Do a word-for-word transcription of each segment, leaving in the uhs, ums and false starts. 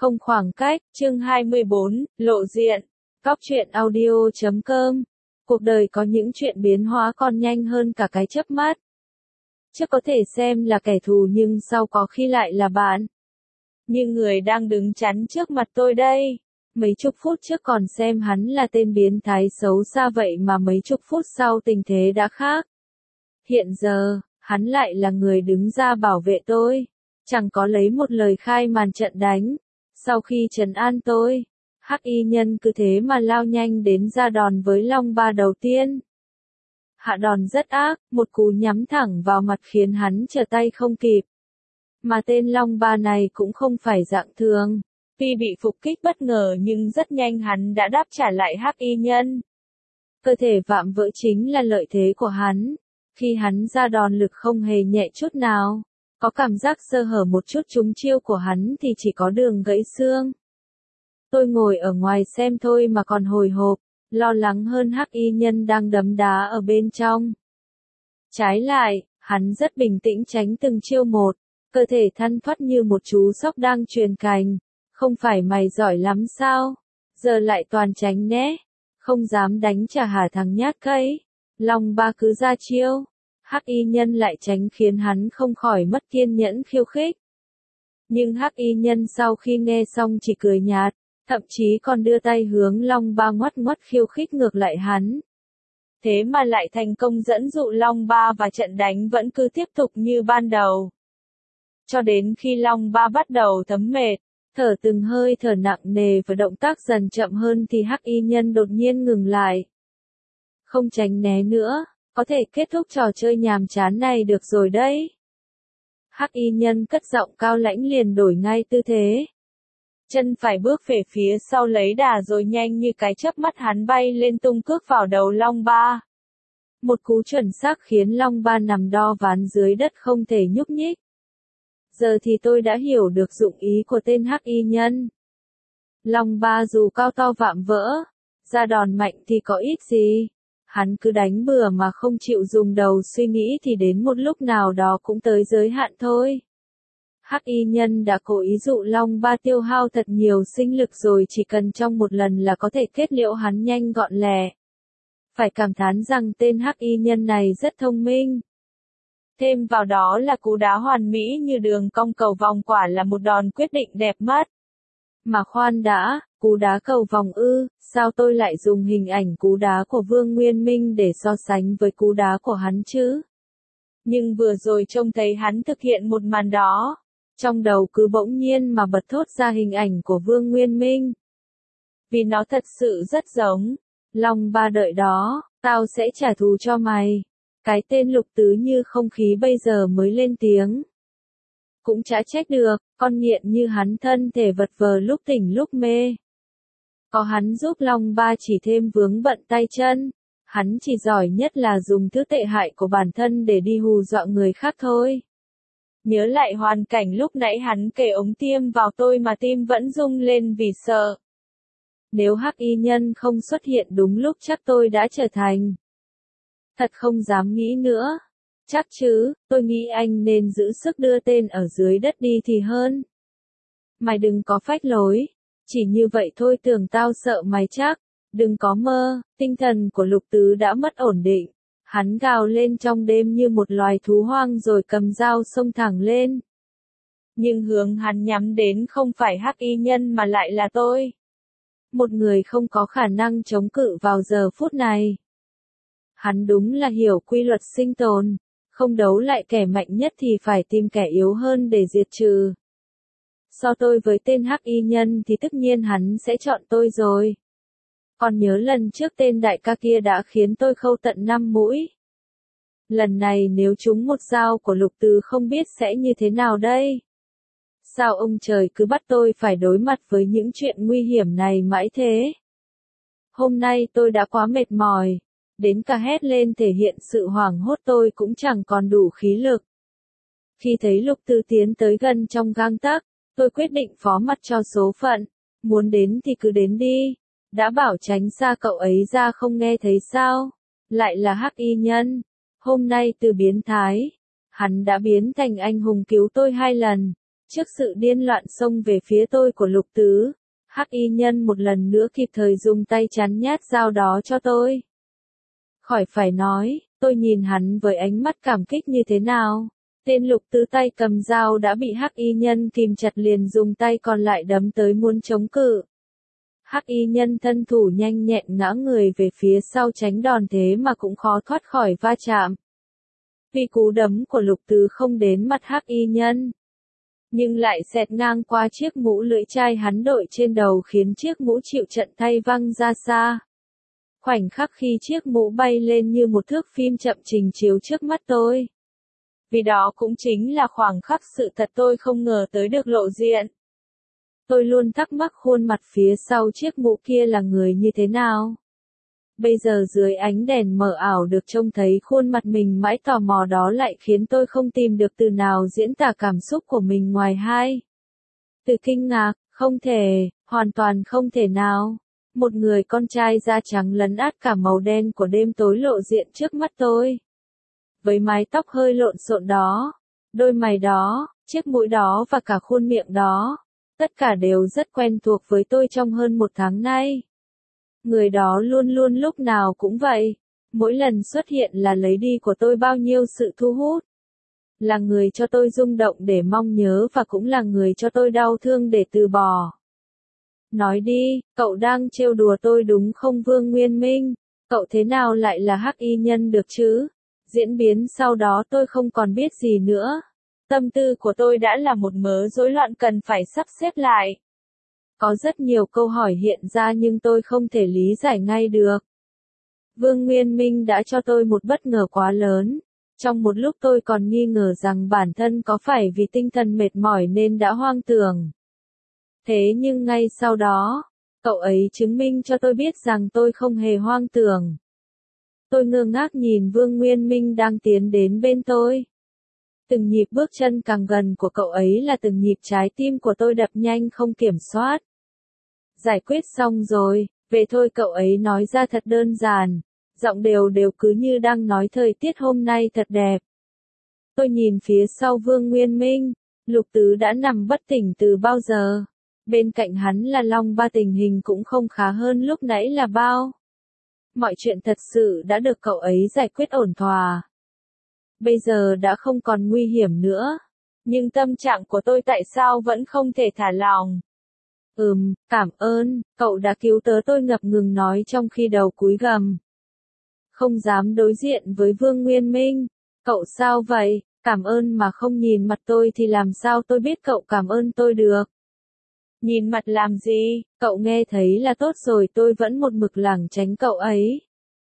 Không khoảng cách, chương hai mươi bốn, lộ diện. Góc truyện audio chấm com. Cuộc đời có những chuyện biến hóa còn nhanh hơn cả cái chớp mắt. Trước có thể xem là kẻ thù nhưng sau có khi lại là bạn. Như người đang đứng chắn trước mặt tôi đây. Mấy chục phút trước còn xem hắn là tên biến thái xấu xa vậy mà mấy chục phút sau tình thế đã khác. Hiện giờ, hắn lại là người đứng ra bảo vệ tôi. Chẳng có lấy một lời khai màn trận đánh. Sau khi trấn an tôi, Hắc y nhân cứ thế mà lao nhanh đến ra đòn với Long Ba đầu tiên. Hạ đòn rất ác, một cú nhắm thẳng vào mặt khiến hắn trở tay không kịp. Mà tên Long Ba này cũng không phải dạng thường. Tuy bị phục kích bất ngờ nhưng rất nhanh hắn đã đáp trả lại Hắc y nhân. Cơ thể vạm vỡ chính là lợi thế của hắn. Khi hắn ra đòn lực không hề nhẹ chút nào. Có cảm giác sơ hở một chút trúng chiêu của hắn thì chỉ có đường gãy xương. Tôi ngồi ở ngoài xem thôi mà còn hồi hộp, lo lắng hơn Hắc y nhân đang đấm đá ở bên trong. Trái lại, hắn rất bình tĩnh tránh từng chiêu một, cơ thể thăn thoắt như một chú sóc đang truyền cành. Không phải mày giỏi lắm sao? Giờ lại toàn tránh né, không dám đánh trả hả thằng nhát cây. Long Ba cứ ra chiêu. Hắc y nhân lại tránh khiến hắn không khỏi mất kiên nhẫn khiêu khích. Nhưng Hắc y nhân sau khi nghe xong chỉ cười nhạt, thậm chí còn đưa tay hướng Long Ba ngoắt ngoắt khiêu khích ngược lại hắn. Thế mà lại thành công dẫn dụ Long Ba và trận đánh vẫn cứ tiếp tục như ban đầu. Cho đến khi Long Ba bắt đầu thấm mệt, thở từng hơi thở nặng nề và động tác dần chậm hơn thì Hắc y nhân đột nhiên ngừng lại. Không tránh né nữa. Có thể kết thúc trò chơi nhàm chán này được rồi đấy. Hắc y nhân cất giọng cao lãnh liền đổi ngay tư thế. Chân phải bước về phía sau lấy đà rồi nhanh như cái chớp mắt hắn bay lên tung cước vào đầu Long Ba. Một cú chuẩn xác khiến Long Ba nằm đo ván dưới đất không thể nhúc nhích. Giờ thì tôi đã hiểu được dụng ý của tên Hắc y nhân. Long Ba dù cao to vạm vỡ, ra đòn mạnh thì có ít gì. Hắn cứ đánh bừa mà không chịu dùng đầu suy nghĩ thì đến một lúc nào đó cũng tới giới hạn thôi. Hắc y nhân đã cố ý dụ Long Ba tiêu hao thật nhiều sinh lực rồi chỉ cần trong một lần là có thể kết liễu hắn nhanh gọn lẹ. Phải cảm thán rằng tên Hắc y nhân này rất thông minh. Thêm vào đó là cú đá hoàn mỹ như đường cong cầu vòng quả là một đòn quyết định đẹp mắt. Mà khoan đã, cú đá cầu vòng ư, sao tôi lại dùng hình ảnh cú đá của Vương Nguyên Minh để so sánh với cú đá của hắn chứ? Nhưng vừa rồi trông thấy hắn thực hiện một màn đó, trong đầu cứ bỗng nhiên mà bật thốt ra hình ảnh của Vương Nguyên Minh. Vì nó thật sự rất giống. Long Ba đợi đó, tao sẽ trả thù cho mày. Cái tên Lục Tứ như không khí bây giờ mới lên tiếng. Cũng chả trách được, con nghiện như hắn thân thể vật vờ lúc tỉnh lúc mê. Có hắn giúp Long Ba chỉ thêm vướng bận tay chân. Hắn chỉ giỏi nhất là dùng thứ tệ hại của bản thân để đi hù dọa người khác thôi. Nhớ lại hoàn cảnh lúc nãy hắn kề ống tiêm vào tôi mà tim vẫn rung lên vì sợ. Nếu Hắc y nhân không xuất hiện đúng lúc chắc tôi đã trở thành. Thật không dám nghĩ nữa. Chắc chứ, tôi nghĩ anh nên giữ sức đưa tên ở dưới đất đi thì hơn. Mày đừng có phách lối. Chỉ như vậy thôi tưởng tao sợ mày chắc. Đừng có mơ, tinh thần của Lục Tứ đã mất ổn định. Hắn gào lên trong đêm như một loài thú hoang rồi cầm dao xông thẳng lên. Nhưng hướng hắn nhắm đến không phải Hắc y nhân mà lại là tôi. Một người không có khả năng chống cự vào giờ phút này. Hắn đúng là hiểu quy luật sinh tồn. Không đấu lại kẻ mạnh nhất thì phải tìm kẻ yếu hơn để diệt trừ. So tôi với tên Hắc y nhân thì tất nhiên hắn sẽ chọn tôi rồi. Còn nhớ lần trước tên đại ca kia đã khiến tôi khâu tận năm mũi. Lần này nếu trúng một dao của Lục Tứ không biết sẽ như thế nào đây? Sao ông trời cứ bắt tôi phải đối mặt với những chuyện nguy hiểm này mãi thế? Hôm nay tôi đã quá mệt mỏi. Đến cả hét lên thể hiện sự hoảng hốt tôi cũng chẳng còn đủ khí lực. Khi thấy Lục Tứ tiến tới gần trong gang tấc, tôi quyết định phó mặc cho số phận. Muốn đến thì cứ đến đi. Đã bảo tránh xa cậu ấy ra không nghe thấy sao? Lại là Hắc y nhân. Hôm nay từ biến thái, hắn đã biến thành anh hùng cứu tôi hai lần. Trước sự điên loạn xông về phía tôi của Lục Tứ, Hắc Y Nhân một lần nữa kịp thời dùng tay chắn nhát dao đó cho tôi. Khỏi phải nói, tôi nhìn hắn với ánh mắt cảm kích như thế nào. Tên Lục Tứ tay cầm dao đã bị Hắc Y Nhân kìm chặt liền dùng tay còn lại đấm tới muốn chống cự. Hắc Y Nhân thân thủ nhanh nhẹn ngã người về phía sau tránh đòn thế mà cũng khó thoát khỏi va chạm. Vì cú đấm của Lục Tứ không đến mặt Hắc Y Nhân, nhưng lại xẹt ngang qua chiếc mũ lưỡi chai hắn đội trên đầu khiến chiếc mũ chịu trận thay văng ra xa. Khoảnh khắc khi chiếc mũ bay lên như một thước phim chậm trình chiếu trước mắt tôi. Vì đó cũng chính là khoảng khắc sự thật tôi không ngờ tới được lộ diện. Tôi luôn thắc mắc khuôn mặt phía sau chiếc mũ kia là người như thế nào. Bây giờ dưới ánh đèn mờ ảo được trông thấy khuôn mặt mình mãi tò mò đó lại khiến tôi không tìm được từ nào diễn tả cảm xúc của mình ngoài hai từ kinh ngạc, không thể, hoàn toàn không thể nào. Một người con trai da trắng lấn át cả màu đen của đêm tối lộ diện trước mắt tôi. Với mái tóc hơi lộn xộn đó, đôi mày đó, chiếc mũi đó và cả khuôn miệng đó, tất cả đều rất quen thuộc với tôi trong hơn một tháng nay. Người đó luôn luôn lúc nào cũng vậy, mỗi lần xuất hiện là lấy đi của tôi bao nhiêu sự thu hút. Là người cho tôi rung động để mong nhớ và cũng là người cho tôi đau thương để từ bỏ. Nói đi, cậu đang trêu đùa tôi đúng không Vương Nguyên Minh? Cậu thế nào lại là Hắc Y Nhân được chứ? Diễn biến sau đó tôi không còn biết gì nữa. Tâm tư của tôi đã là một mớ rối loạn cần phải sắp xếp lại. Có rất nhiều câu hỏi hiện ra nhưng tôi không thể lý giải ngay được. Vương Nguyên Minh đã cho tôi một bất ngờ quá lớn. Trong một lúc tôi còn nghi ngờ rằng bản thân có phải vì tinh thần mệt mỏi nên đã hoang tưởng. Thế nhưng ngay sau đó, cậu ấy chứng minh cho tôi biết rằng tôi không hề hoang tưởng. Tôi ngơ ngác nhìn Vương Nguyên Minh đang tiến đến bên tôi. Từng nhịp bước chân càng gần của cậu ấy là từng nhịp trái tim của tôi đập nhanh không kiểm soát. Giải quyết xong rồi, về thôi cậu ấy nói ra thật đơn giản, giọng đều đều cứ như đang nói thời tiết hôm nay thật đẹp. Tôi nhìn phía sau Vương Nguyên Minh, Lục Tứ đã nằm bất tỉnh từ bao giờ. Bên cạnh hắn là Long Ba tình hình cũng không khá hơn lúc nãy là bao. Mọi chuyện thật sự đã được cậu ấy giải quyết ổn thỏa. Bây giờ đã không còn nguy hiểm nữa. Nhưng tâm trạng của tôi tại sao vẫn không thể thả lỏng. Ừm, cảm ơn, cậu đã cứu tớ tôi ngập ngừng nói trong khi đầu cúi gằm. Không dám đối diện với Vương Nguyên Minh. Cậu sao vậy, cảm ơn mà không nhìn mặt tôi thì làm sao tôi biết cậu cảm ơn tôi được. Nhìn mặt làm gì, cậu nghe thấy là tốt rồi tôi vẫn một mực lảng tránh cậu ấy.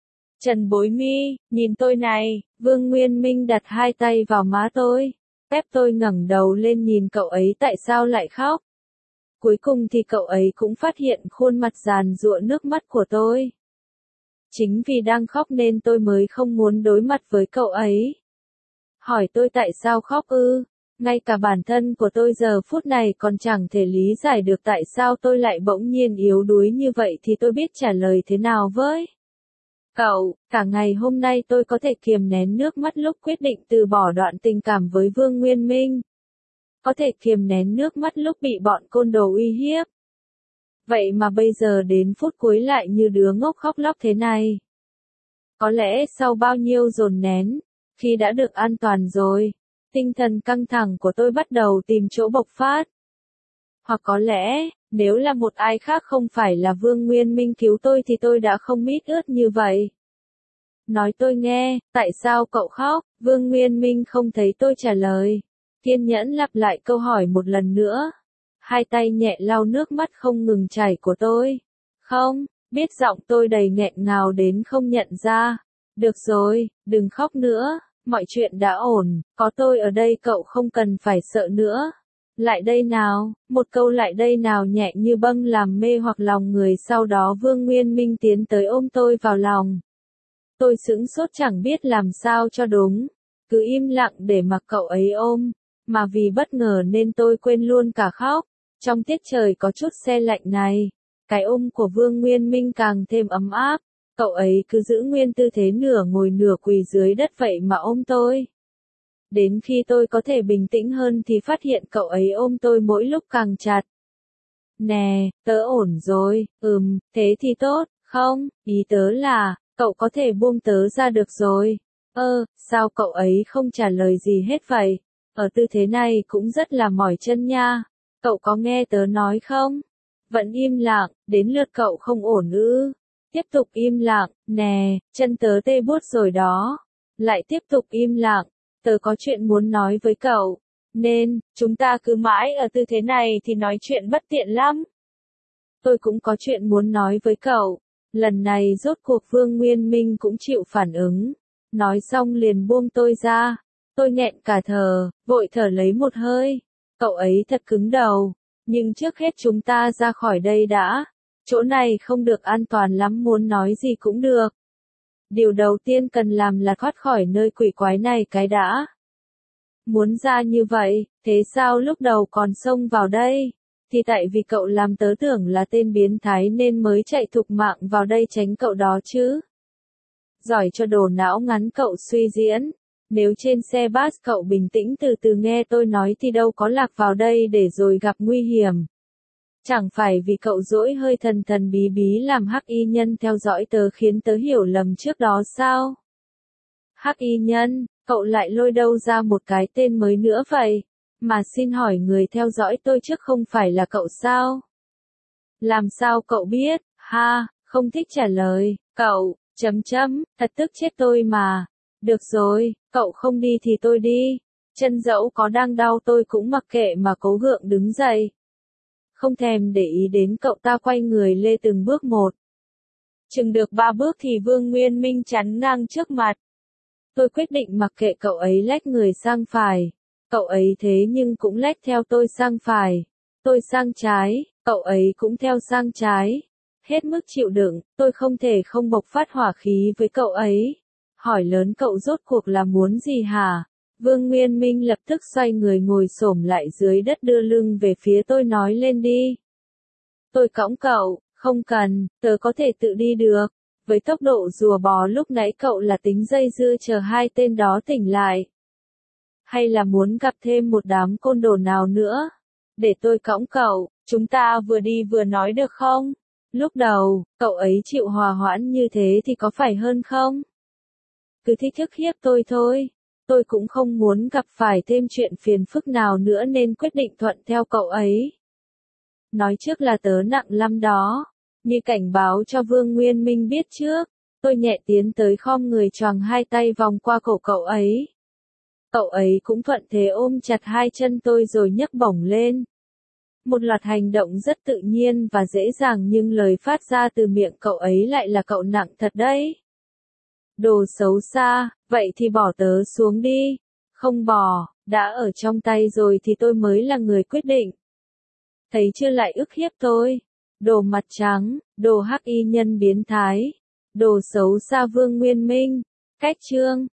Trần Bối Mi, nhìn tôi này, Vương Nguyên Minh đặt hai tay vào má tôi. Ép tôi ngẩng đầu lên nhìn cậu ấy tại sao lại khóc. Cuối cùng thì cậu ấy cũng phát hiện khuôn mặt giàn giụa nước mắt của tôi. Chính vì đang khóc nên tôi mới không muốn đối mặt với cậu ấy. Hỏi tôi tại sao khóc ư? Ngay cả bản thân của tôi giờ phút này còn chẳng thể lý giải được tại sao tôi lại bỗng nhiên yếu đuối như vậy thì tôi biết trả lời thế nào với. Cậu, cả ngày hôm nay tôi có thể kiềm nén nước mắt lúc quyết định từ bỏ đoạn tình cảm với Vương Nguyên Minh. Có thể kiềm nén nước mắt lúc bị bọn côn đồ uy hiếp. Vậy mà bây giờ đến phút cuối lại như đứa ngốc khóc lóc thế này. Có lẽ sau bao nhiêu dồn nén, khi đã được an toàn rồi, tinh thần căng thẳng của tôi bắt đầu tìm chỗ bộc phát. Hoặc có lẽ, nếu là một ai khác không phải là Vương Nguyên Minh cứu tôi thì tôi đã không mít ướt như vậy. Nói tôi nghe, tại sao cậu khóc? Vương Nguyên Minh không thấy tôi trả lời. Kiên nhẫn lặp lại câu hỏi một lần nữa. Hai tay nhẹ lau nước mắt không ngừng chảy của tôi. Không, biết giọng tôi đầy nghẹn ngào đến không nhận ra. Được rồi, đừng khóc nữa, mọi chuyện đã ổn, có tôi ở đây cậu không cần phải sợ nữa. Lại đây nào, một câu lại đây nào nhẹ như bâng làm mê hoặc lòng người sau đó Vương Nguyên Minh tiến tới ôm tôi vào lòng. Tôi sững sốt chẳng biết làm sao cho đúng, cứ im lặng để mặc cậu ấy ôm, mà vì bất ngờ nên tôi quên luôn cả khóc. Trong tiết trời có chút se lạnh này, cái ôm của Vương Nguyên Minh càng thêm ấm áp, cậu ấy cứ giữ nguyên tư thế nửa ngồi nửa quỳ dưới đất vậy mà ôm tôi. Đến khi tôi có thể bình tĩnh hơn thì phát hiện cậu ấy ôm tôi mỗi lúc càng chặt. Nè, tớ ổn rồi, ừm, thế thì tốt, không, ý tớ là, cậu có thể buông tớ ra được rồi. Ơ, sao cậu ấy không trả lời gì hết vậy? Ở tư thế này cũng rất là mỏi chân nha. Cậu có nghe tớ nói không? Vẫn im lặng, đến lượt cậu không ổn ư. Tiếp tục im lặng, nè, chân tớ tê buốt rồi đó. Lại tiếp tục im lặng, tớ có chuyện muốn nói với cậu. Nên, chúng ta cứ mãi ở tư thế này thì nói chuyện bất tiện lắm. Tôi cũng có chuyện muốn nói với cậu. Lần này rốt cuộc Vương Nguyên Minh cũng chịu phản ứng. Nói xong liền buông tôi ra. Tôi nghẹn cả thở, vội thở lấy một hơi. Cậu ấy thật cứng đầu. Nhưng trước hết chúng ta ra khỏi đây đã. Chỗ này không được an toàn lắm, muốn nói gì cũng được. Điều đầu tiên cần làm là thoát khỏi nơi quỷ quái này cái đã. Muốn ra như vậy, thế sao lúc đầu còn xông vào đây? Thì tại vì cậu làm tớ tưởng là tên biến thái nên mới chạy thục mạng vào đây tránh cậu đó chứ. Giỏi cho đồ não ngắn cậu suy diễn. Nếu trên xe bus cậu bình tĩnh từ từ nghe tôi nói thì đâu có lạc vào đây để rồi gặp nguy hiểm. Chẳng phải vì cậu dỗi hơi thần thần bí bí làm hắc y nhân theo dõi tớ khiến tớ hiểu lầm trước đó sao? Hắc y nhân, cậu lại lôi đâu ra một cái tên mới nữa vậy? Mà xin hỏi người theo dõi tôi trước không phải là cậu sao? Làm sao cậu biết? Ha, không thích trả lời. Cậu, chấm chấm, thật tức chết tôi mà. Được rồi, cậu không đi thì tôi đi. Chân dẫu có đang đau tôi cũng mặc kệ mà cố gượng đứng dậy. Không thèm để ý đến cậu ta quay người lê từng bước một. Chừng được ba bước thì Vương Nguyên Minh chắn ngang trước mặt. Tôi quyết định mặc kệ cậu ấy lách người sang phải. Cậu ấy thế nhưng cũng lách theo tôi sang phải. Tôi sang trái, cậu ấy cũng theo sang trái. Hết mức chịu đựng, tôi không thể không bộc phát hỏa khí với cậu ấy. Hỏi lớn cậu rốt cuộc là muốn gì hả? Vương Nguyên Minh lập tức xoay người ngồi xổm lại dưới đất đưa lưng về phía tôi nói lên đi. Tôi cõng cậu, không cần, tớ có thể tự đi được. Với tốc độ rùa bò lúc nãy cậu là tính dây dưa chờ hai tên đó tỉnh lại. Hay là muốn gặp thêm một đám côn đồ nào nữa? Để tôi cõng cậu, chúng ta vừa đi vừa nói được không? Lúc đầu, cậu ấy chịu hòa hoãn như thế thì có phải hơn không? Cứ thích thức hiếp tôi thôi. Tôi cũng không muốn gặp phải thêm chuyện phiền phức nào nữa nên quyết định thuận theo cậu ấy. Nói trước là tớ nặng lắm đó. Như cảnh báo cho Vương Nguyên Minh biết trước. Tôi nhẹ tiến tới khom người choàng hai tay vòng qua cổ cậu ấy. Cậu ấy cũng thuận thế ôm chặt hai chân tôi rồi nhấc bổng lên. Một loạt hành động rất tự nhiên và dễ dàng nhưng lời phát ra từ miệng cậu ấy lại là cậu nặng thật đấy. Đồ xấu xa, vậy thì bỏ tớ xuống đi. Không bỏ, đã ở trong tay rồi thì tôi mới là người quyết định. Thấy chưa lại ức hiếp tôi. Đồ mặt trắng, đồ hắc y nhân biến thái. Đồ xấu xa Vương Nguyên Minh. Cách chương.